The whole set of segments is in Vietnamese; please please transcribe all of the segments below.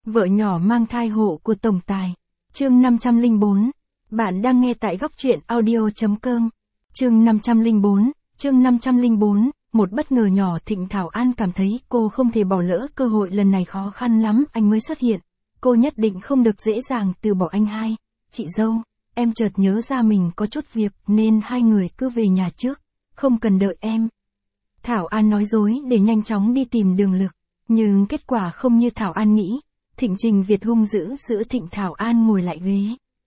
Vợ nhỏ mang thai hộ của tổng tài. Chương 504. Bạn đang nghe tại góc truyện audio.com. Chương 504. Một bất ngờ nhỏ. Thịnh Thảo An cảm thấy cô không thể bỏ lỡ cơ hội lần này, khó khăn lắm anh mới xuất hiện. Cô nhất định không được dễ dàng từ bỏ anh hai. Chị dâu, em chợt nhớ ra mình có chút việc nên hai người cứ về nhà trước, không cần đợi em. Thảo An nói dối để nhanh chóng đi tìm Đường Lực, nhưng kết quả không như Thảo An nghĩ. Thịnh Trình Việt hung dữ giữ Thịnh Thảo An ngồi lại ghế.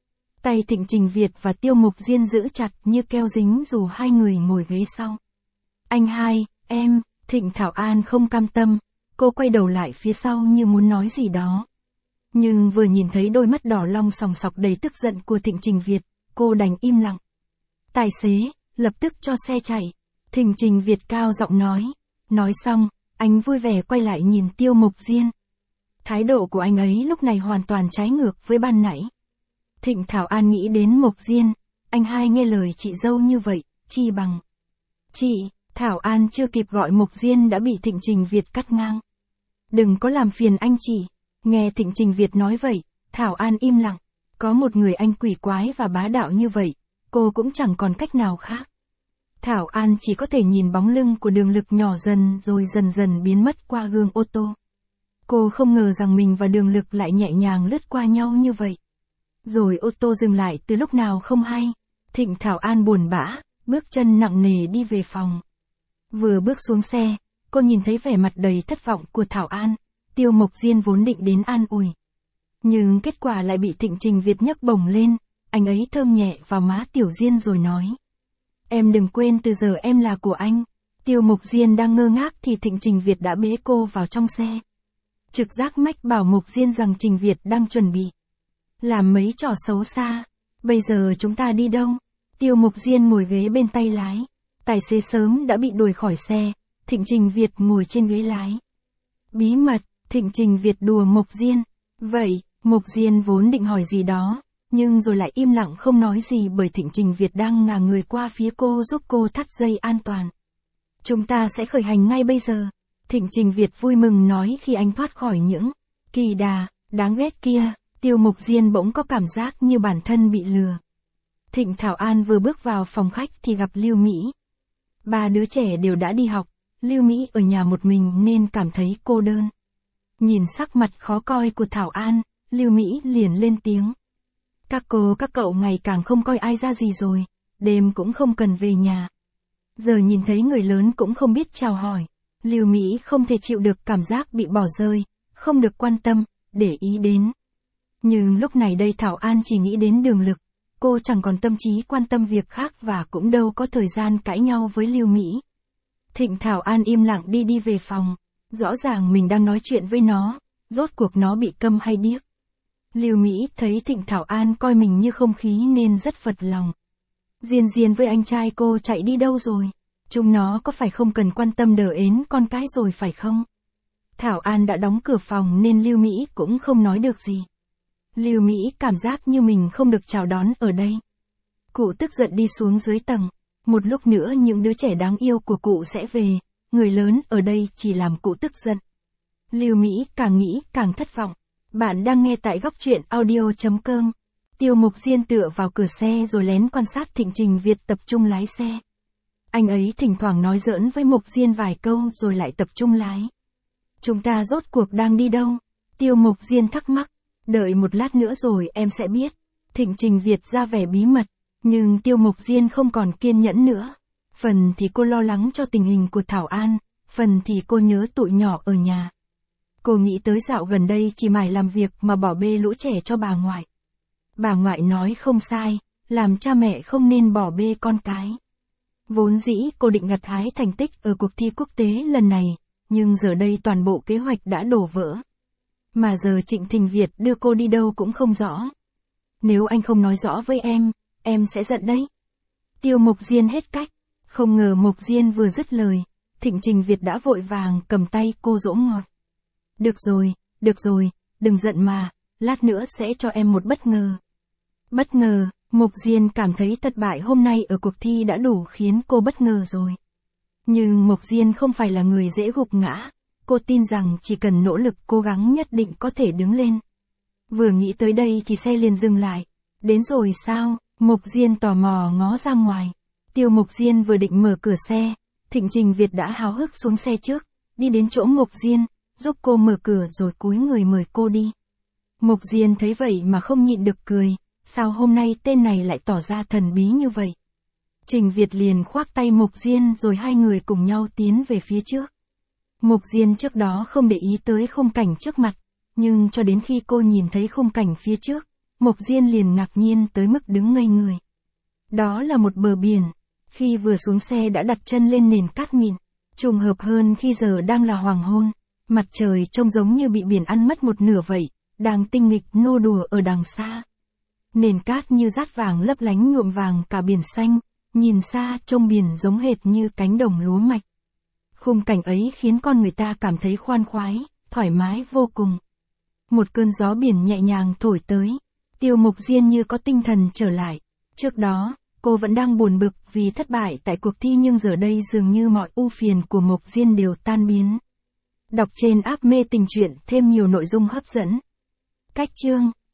Tay Thịnh Trình Việt và Tiêu Mục Diên giữ chặt như keo dính dù hai người ngồi ghế sau. Anh hai, em, Thịnh Thảo An không cam tâm, cô quay đầu lại phía sau như muốn nói gì đó. Nhưng vừa nhìn thấy đôi mắt đỏ long sòng sọc đầy tức giận của Thịnh Trình Việt, cô đành im lặng. Tài xế, lập tức cho xe chạy. Thịnh Trình Việt cao giọng nói. Nói xong, anh vui vẻ quay lại nhìn Tiêu Mục Diên. Thái độ của anh ấy lúc này hoàn toàn trái ngược với ban nãy. Thịnh Thảo An nghĩ đến Mục Diên, anh hai nghe lời chị dâu như vậy, chi bằng. Chị, Thảo An chưa kịp gọi Mục Diên đã bị Thịnh Trình Việt cắt ngang. Đừng có làm phiền anh chị. Nghe Thịnh Trình Việt nói vậy, Thảo An im lặng. Có một người anh quỷ quái và bá đạo như vậy, cô cũng chẳng còn cách nào khác. Thảo An chỉ có thể nhìn bóng lưng của Đường Lực nhỏ dần rồi dần dần biến mất qua gương ô tô. Cô không ngờ rằng mình và Đường Lực lại nhẹ nhàng lướt qua nhau như vậy. Rồi ô tô dừng lại từ lúc nào không hay. Thịnh Thảo An buồn bã, bước chân nặng nề đi về phòng. Vừa bước xuống xe, cô nhìn thấy vẻ mặt đầy thất vọng của Thảo An. Tiêu Mộc Diên vốn định đến an ủi. Nhưng kết quả lại bị Thịnh Trình Việt nhấc bổng lên, anh ấy thơm nhẹ vào má Tiểu Diên rồi nói. Em đừng quên từ giờ em là của anh. Tiêu Mộc Diên đang ngơ ngác thì Thịnh Trình Việt đã bế cô vào trong xe. Trực giác mách bảo Mộc Diên rằng Trình Việt đang chuẩn bị làm mấy trò xấu xa. Bây giờ chúng ta đi đâu? Tiêu Mộc Diên ngồi ghế bên tay lái. Tài xế sớm đã bị đuổi khỏi xe, Thịnh Trình Việt ngồi trên ghế lái. Bí mật, Thịnh Trình Việt đùa Mộc Diên. Vậy, Mộc Diên vốn định hỏi gì đó, nhưng rồi lại im lặng không nói gì bởi Thịnh Trình Việt đang ngả người qua phía cô giúp cô thắt dây an toàn. Chúng ta sẽ khởi hành ngay bây giờ. Thịnh Trình Việt vui mừng nói khi anh thoát khỏi những kỳ đà, đáng ghét kia. Tiêu Mộc Diên bỗng có cảm giác như bản thân bị lừa. Thịnh Thảo An vừa bước vào phòng khách thì gặp Lưu Mỹ. Ba đứa trẻ đều đã đi học, Lưu Mỹ ở nhà một mình nên cảm thấy cô đơn. Nhìn sắc mặt khó coi của Thảo An, Lưu Mỹ liền lên tiếng. Các cô các cậu ngày càng không coi ai ra gì rồi, đêm cũng không cần về nhà. Giờ nhìn thấy người lớn cũng không biết chào hỏi. Lưu Mỹ không thể chịu được cảm giác bị bỏ rơi, không được quan tâm, để ý đến. Nhưng lúc này đây Thảo An chỉ nghĩ đến Đường Lực, cô chẳng còn tâm trí quan tâm việc khác và cũng đâu có thời gian cãi nhau với Lưu Mỹ. Thịnh Thảo An im lặng đi về phòng, rõ ràng mình đang nói chuyện với nó, rốt cuộc nó bị câm hay điếc. Lưu Mỹ thấy Thịnh Thảo An coi mình như không khí nên rất phật lòng. Diên với anh trai cô chạy đi đâu rồi? Chúng nó có phải không cần quan tâm đờ ến con cái rồi phải không? Thảo An đã đóng cửa phòng nên Lưu Mỹ cũng không nói được gì. Lưu Mỹ cảm giác như mình không được chào đón ở đây. Cụ tức giận đi xuống dưới tầng. Một lúc nữa những đứa trẻ đáng yêu của cụ sẽ về, người lớn ở đây chỉ làm cụ tức giận. Lưu Mỹ càng nghĩ càng thất vọng. Bạn đang nghe tại góc truyện audio.com. Tiêu Mục Diên tựa vào cửa xe rồi lén quan sát Thịnh Trình Việt tập trung lái xe. Anh ấy thỉnh thoảng nói giỡn với Mục Diên vài câu rồi lại tập trung lái. Chúng ta rốt cuộc đang đi đâu? Tiêu Mục Diên thắc mắc. Đợi một lát nữa rồi em sẽ biết. Thịnh Trình Việt ra vẻ bí mật, nhưng Tiêu Mục Diên không còn kiên nhẫn nữa. Phần thì cô lo lắng cho tình hình của Thảo An, phần thì cô nhớ tụi nhỏ ở nhà. Cô nghĩ tới dạo gần đây chỉ mải làm việc mà bỏ bê lũ trẻ cho bà ngoại. Bà ngoại nói không sai, làm cha mẹ không nên bỏ bê con cái. Vốn dĩ cô định gặt hái thành tích ở cuộc thi quốc tế lần này, nhưng giờ đây toàn bộ kế hoạch đã đổ vỡ. Mà giờ Trịnh Thịnh Việt đưa cô đi đâu cũng không rõ. Nếu anh không nói rõ với em sẽ giận đấy. Tiêu Mục Diên hết cách. Không ngờ Mục Diên vừa dứt lời, Thịnh Trình Việt đã vội vàng cầm tay cô dỗ ngọt. Được rồi, đừng giận mà, lát nữa sẽ cho em một bất ngờ. Bất ngờ, Mục Diên cảm thấy thất bại hôm nay ở cuộc thi đã đủ khiến cô bất ngờ rồi. Nhưng Mục Diên không phải là người dễ gục ngã. cô tin rằng chỉ cần nỗ lực cố gắng nhất định có thể đứng lên. Vừa nghĩ tới đây thì xe liền dừng lại. Đến rồi sao? Mục Diên tò mò ngó ra ngoài. Tiêu Mục Diên vừa định mở cửa xe, Thịnh Trình Việt đã háo hức xuống xe trước, đi đến chỗ Mục Diên, giúp cô mở cửa rồi cúi người mời cô đi. Mục Diên thấy vậy mà không nhịn được cười, sao hôm nay tên này lại tỏ ra thần bí như vậy. Trình Việt liền khoác tay Mục Diên rồi hai người cùng nhau tiến về phía trước. Mục Diên trước đó không để ý tới khung cảnh trước mặt, nhưng cho đến khi cô nhìn thấy khung cảnh phía trước, Mục Diên liền ngạc nhiên tới mức đứng ngây người. Đó là một bờ biển, khi vừa xuống xe đã đặt chân lên nền cát mịn, trùng hợp hơn khi giờ đang là hoàng hôn, mặt trời trông giống như bị biển ăn mất một nửa vậy, đang tinh nghịch nô đùa ở đằng xa. Nền cát như dát vàng lấp lánh nhuộm vàng cả biển xanh, nhìn xa trông biển giống hệt như cánh đồng lúa mạch. Khung cảnh ấy khiến con người ta cảm thấy khoan khoái, thoải mái vô cùng. Một cơn gió biển nhẹ nhàng thổi tới, Tiêu Mục Diên như có tinh thần trở lại. Trước đó, cô vẫn đang buồn bực vì thất bại tại cuộc thi nhưng giờ đây dường như mọi ưu phiền của Mục Diên đều tan biến. Đọc trên app Mê Tình Truyện thêm nhiều nội dung hấp dẫn. Cách chương